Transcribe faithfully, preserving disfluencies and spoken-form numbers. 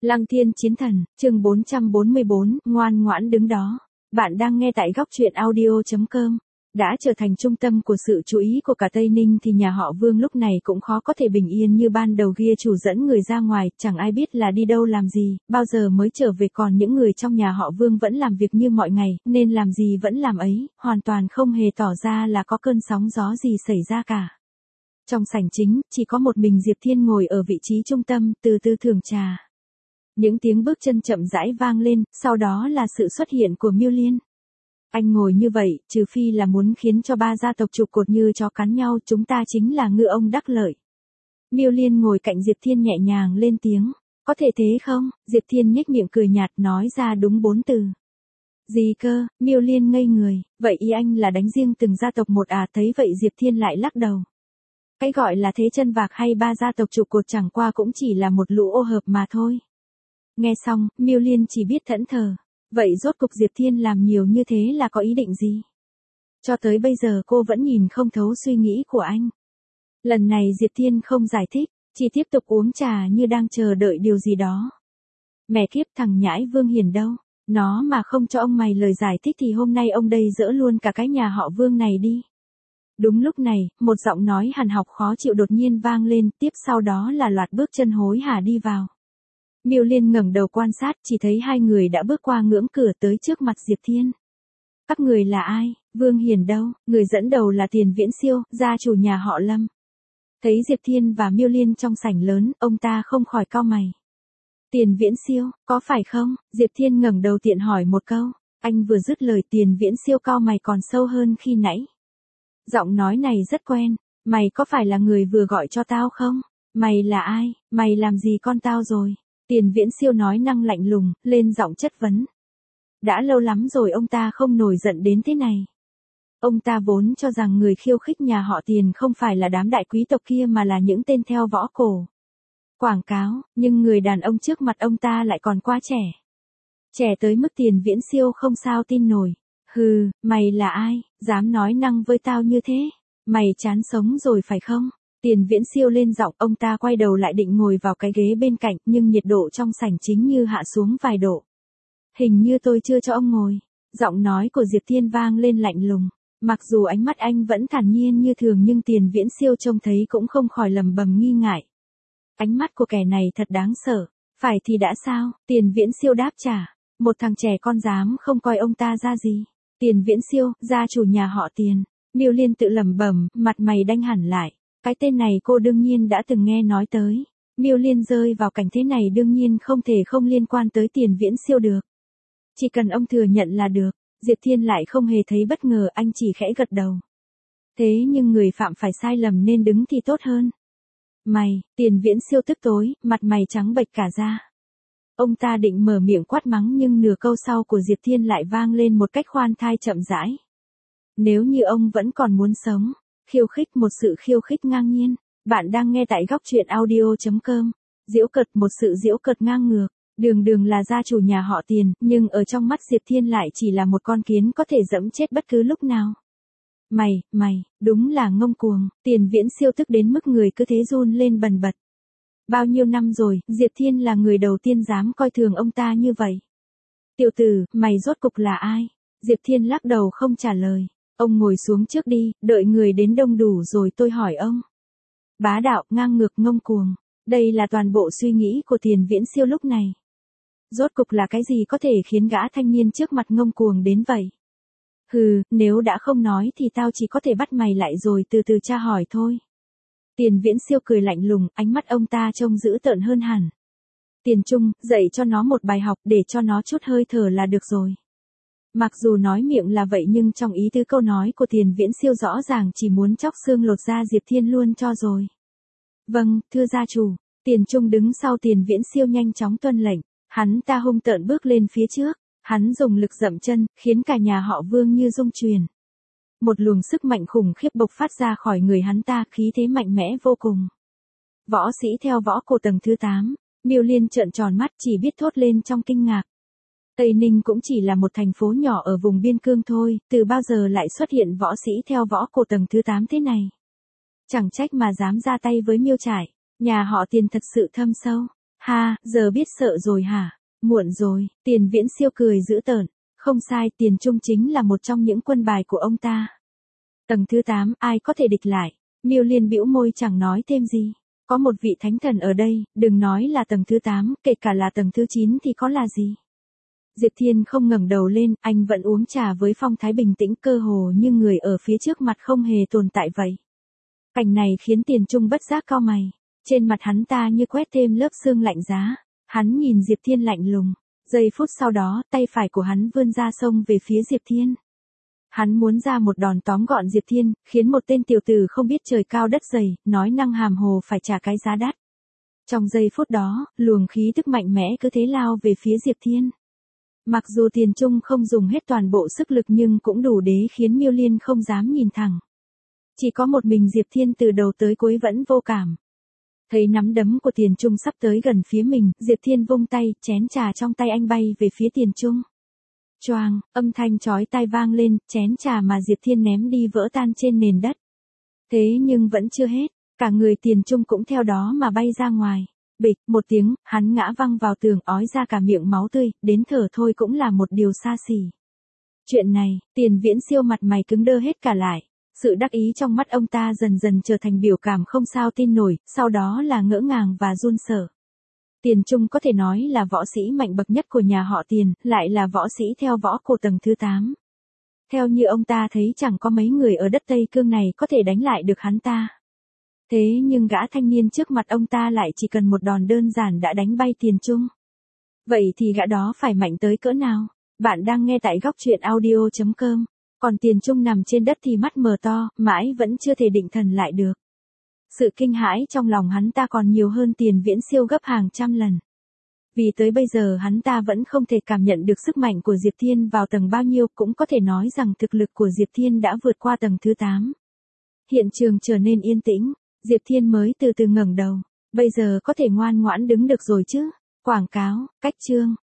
Lăng Thiên Chiến Thần, chương bốn trăm bốn mươi bốn, ngoan ngoãn đứng đó. Bạn đang nghe tại góc truyện audio chấm com. Đã trở thành trung tâm của sự chú ý của cả Tây Ninh thì nhà họ Vương lúc này cũng khó có thể bình yên như ban đầu ghi chủ dẫn người ra ngoài, chẳng ai biết là đi đâu làm gì, bao giờ mới trở về, còn những người trong nhà họ Vương vẫn làm việc như mọi ngày, nên làm gì vẫn làm ấy, hoàn toàn không hề tỏ ra là có cơn sóng gió gì xảy ra cả. Trong sảnh chính, chỉ có một mình Diệp Thiên ngồi ở vị trí trung tâm, từ từ thưởng trà. Những tiếng bước chân chậm rãi vang lên, sau đó là sự xuất hiện của Miêu Liên. Anh ngồi như vậy, trừ phi là muốn khiến cho ba gia tộc trụ cột như chó cắn nhau, chúng ta chính là ngư ông đắc lợi. Miêu Liên ngồi cạnh Diệp Thiên nhẹ nhàng lên tiếng, có thể thế không? Diệp Thiên nhếch miệng cười nhạt nói ra đúng bốn từ. Gì cơ? Miêu Liên ngây người, vậy ý anh là đánh riêng từng gia tộc một à? Thấy vậy Diệp Thiên lại lắc đầu. Cái gọi là thế chân vạc hay ba gia tộc trụ cột chẳng qua cũng chỉ là một lũ ô hợp mà thôi. Nghe xong, Miêu Liên chỉ biết thẫn thờ. Vậy rốt cục Diệp Thiên làm nhiều như thế là có ý định gì? Cho tới bây giờ cô vẫn nhìn không thấu suy nghĩ của anh. Lần này Diệp Thiên không giải thích, chỉ tiếp tục uống trà như đang chờ đợi điều gì đó. Mẹ kiếp, thằng nhãi Vương Hiền đâu? Nó mà không cho ông mày lời giải thích thì hôm nay ông đây dỡ luôn cả cái nhà họ Vương này đi. Đúng lúc này, một giọng nói hằn học khó chịu đột nhiên vang lên, tiếp sau đó là loạt bước chân hối hả đi vào. Miêu Liên ngẩng đầu quan sát, chỉ thấy hai người đã bước qua ngưỡng cửa tới trước mặt Diệp Thiên. Các người là ai? Vương Hiền đâu? Người dẫn đầu là Tiền Viễn Siêu, gia chủ nhà họ Lâm. Thấy Diệp Thiên và Miêu Liên trong sảnh lớn, ông ta không khỏi cau mày. Tiền Viễn Siêu, có phải không? Diệp Thiên ngẩng đầu tiện hỏi một câu. Anh vừa dứt lời, Tiền Viễn Siêu cau mày còn sâu hơn khi nãy. Giọng nói này rất quen. Mày có phải là người vừa gọi cho tao không? Mày là ai? Mày làm gì con tao rồi? Tiền Viễn Siêu nói năng lạnh lùng, lên giọng chất vấn. Đã lâu lắm rồi ông ta không nổi giận đến thế này. Ông ta vốn cho rằng người khiêu khích nhà họ Tiền không phải là đám đại quý tộc kia mà là những tên theo võ cổ. Quảng cáo, nhưng người đàn ông trước mặt ông ta lại còn quá trẻ. Trẻ tới mức Tiền Viễn Siêu không sao tin nổi. Hừ, mày là ai, dám nói năng với tao như thế? Mày chán sống rồi phải không? Tiền Viễn Siêu lên giọng, ông ta quay đầu lại định ngồi vào cái ghế bên cạnh, nhưng nhiệt độ trong sảnh chính như hạ xuống vài độ. Hình như tôi chưa cho ông ngồi. Giọng nói của Diệp Thiên vang lên lạnh lùng. Mặc dù ánh mắt anh vẫn thản nhiên như thường nhưng Tiền Viễn Siêu trông thấy cũng không khỏi lầm bầm nghi ngại. Ánh mắt của kẻ này thật đáng sợ. Phải thì đã sao? Tiền Viễn Siêu đáp trả. Một thằng trẻ con dám không coi ông ta ra gì. Tiền Viễn Siêu, gia chủ nhà họ Tiền. Miêu Liên tự lẩm bẩm, mặt mày đanh hẳn lại. Cái tên này cô đương nhiên đã từng nghe nói tới. Miêu Liên rơi vào cảnh thế này đương nhiên không thể không liên quan tới Tiền Viễn Siêu được. Chỉ cần ông thừa nhận là được. Diệp Thiên lại không hề thấy bất ngờ, anh chỉ khẽ gật đầu. Thế nhưng người phạm phải sai lầm nên đứng thì tốt hơn. Mày, Tiền Viễn Siêu tức tối, mặt mày trắng bệch cả ra. Ông ta định mở miệng quát mắng nhưng nửa câu sau của Diệp Thiên lại vang lên một cách khoan thai chậm rãi. Nếu như ông vẫn còn muốn sống. Khiêu khích, một sự khiêu khích ngang nhiên. Bạn đang nghe tại góc truyện audio chấm com. Giễu cợt, một sự giễu cợt ngang ngược. Đường Đường là gia chủ nhà họ Tiền, nhưng ở trong mắt Diệp Thiên lại chỉ là một con kiến có thể dẫm chết bất cứ lúc nào. Mày, mày, đúng là ngông cuồng. Tiền Viễn Siêu tức đến mức người cứ thế run lên bần bật. Bao nhiêu năm rồi, Diệp Thiên là người đầu tiên dám coi thường ông ta như vậy. Tiểu tử, mày rốt cục là ai? Diệp Thiên lắc đầu không trả lời. Ông ngồi xuống trước đi, đợi người đến đông đủ rồi tôi hỏi ông. Bá đạo, ngang ngược, ngông cuồng. Đây là toàn bộ suy nghĩ của Tiền Viễn Siêu lúc này. Rốt cục là cái gì có thể khiến gã thanh niên trước mặt ngông cuồng đến vậy? Hừ, nếu đã không nói thì tao chỉ có thể bắt mày lại rồi từ từ tra hỏi thôi. Tiền Viễn Siêu cười lạnh lùng, ánh mắt ông ta trông dữ tợn hơn hẳn. Tiền Trung, dạy cho nó một bài học để cho nó chút hơi thở là được rồi. Mặc dù nói miệng là vậy nhưng trong ý tứ câu nói của Tiền Viễn Siêu rõ ràng chỉ muốn chóc xương lột da Diệp Thiên luôn cho rồi. Vâng, thưa gia chủ. Tiền Trung đứng sau Tiền Viễn Siêu nhanh chóng tuân lệnh. Hắn ta hung tợn bước lên phía trước. Hắn dùng lực dậm chân, khiến cả nhà họ Vương như rung chuyển. Một luồng sức mạnh khủng khiếp bộc phát ra khỏi người hắn ta, khí thế mạnh mẽ vô cùng. Võ sĩ theo võ cổ tầng thứ tám. Miêu Liên trợn tròn mắt chỉ biết thốt lên trong kinh ngạc. Tây Ninh cũng chỉ là một thành phố nhỏ ở vùng biên cương thôi, từ bao giờ lại xuất hiện võ sĩ theo võ cổ tầng thứ tám thế này. Chẳng trách mà dám ra tay với Miêu Trải, nhà họ Tiền thật sự thâm sâu. Ha, giờ biết sợ rồi hả? Muộn rồi, Tiền Viễn Siêu cười dữ tợn. Không sai, Tiền Trung chính là một trong những quân bài của ông ta. Tầng thứ tám, ai có thể địch lại? Miêu Liên bĩu môi chẳng nói thêm gì. Có một vị thánh thần ở đây, đừng nói là tầng thứ tám, kể cả là tầng thứ chín thì có là gì? Diệp Thiên không ngẩng đầu lên, anh vẫn uống trà với phong thái bình tĩnh, cơ hồ như người ở phía trước mặt không hề tồn tại vậy. Cảnh này khiến Tiền Trung bất giác cau mày. Trên mặt hắn ta như quét thêm lớp sương lạnh giá. Hắn nhìn Diệp Thiên lạnh lùng. Giây phút sau đó, tay phải của hắn vươn ra xông về phía Diệp Thiên. Hắn muốn ra một đòn tóm gọn Diệp Thiên, khiến một tên tiểu tử không biết trời cao đất dày, nói năng hàm hồ phải trả cái giá đắt. Trong giây phút đó, luồng khí tức mạnh mẽ cứ thế lao về phía Diệp Thiên. Mặc dù Tiền Trung không dùng hết toàn bộ sức lực nhưng cũng đủ để khiến Miêu Liên không dám nhìn thẳng. Chỉ có một mình Diệp Thiên từ đầu tới cuối vẫn vô cảm. Thấy nắm đấm của Tiền Trung sắp tới gần phía mình, Diệp Thiên vung tay, chén trà trong tay anh bay về phía Tiền Trung. Choang, âm thanh chói tai vang lên, chén trà mà Diệp Thiên ném đi vỡ tan trên nền đất. Thế nhưng vẫn chưa hết, cả người Tiền Trung cũng theo đó mà bay ra ngoài. Bịch, một tiếng, hắn ngã văng vào tường, ói ra cả miệng máu tươi, đến thở thôi cũng là một điều xa xỉ. Chuyện này, Tiền Viễn Siêu mặt mày cứng đơ hết cả lại. Sự đắc ý trong mắt ông ta dần dần trở thành biểu cảm không sao tin nổi, sau đó là ngỡ ngàng và run sợ. Tiền Trung có thể nói là võ sĩ mạnh bậc nhất của nhà họ Tiền, lại là võ sĩ theo võ cổ tầng thứ tám. Theo như ông ta thấy chẳng có mấy người ở đất Tây Cương này có thể đánh lại được hắn ta. Thế nhưng gã thanh niên trước mặt ông ta lại chỉ cần một đòn đơn giản đã đánh bay Tiền Trung. Vậy thì gã đó phải mạnh tới cỡ nào? Bạn đang nghe tại góc truyện audio chấm com. Còn Tiền Trung nằm trên đất thì mắt mờ to, mãi vẫn chưa thể định thần lại được. Sự kinh hãi trong lòng hắn ta còn nhiều hơn Tiền Viễn Siêu gấp hàng trăm lần. Vì tới bây giờ hắn ta vẫn không thể cảm nhận được sức mạnh của Diệp Thiên vào tầng bao nhiêu, cũng có thể nói rằng thực lực của Diệp Thiên đã vượt qua tầng thứ tám. Hiện trường trở nên yên tĩnh, Diệp Thiên mới từ từ ngẩng đầu. Bây giờ có thể ngoan ngoãn đứng được rồi chứ? Quảng cáo, cách chương.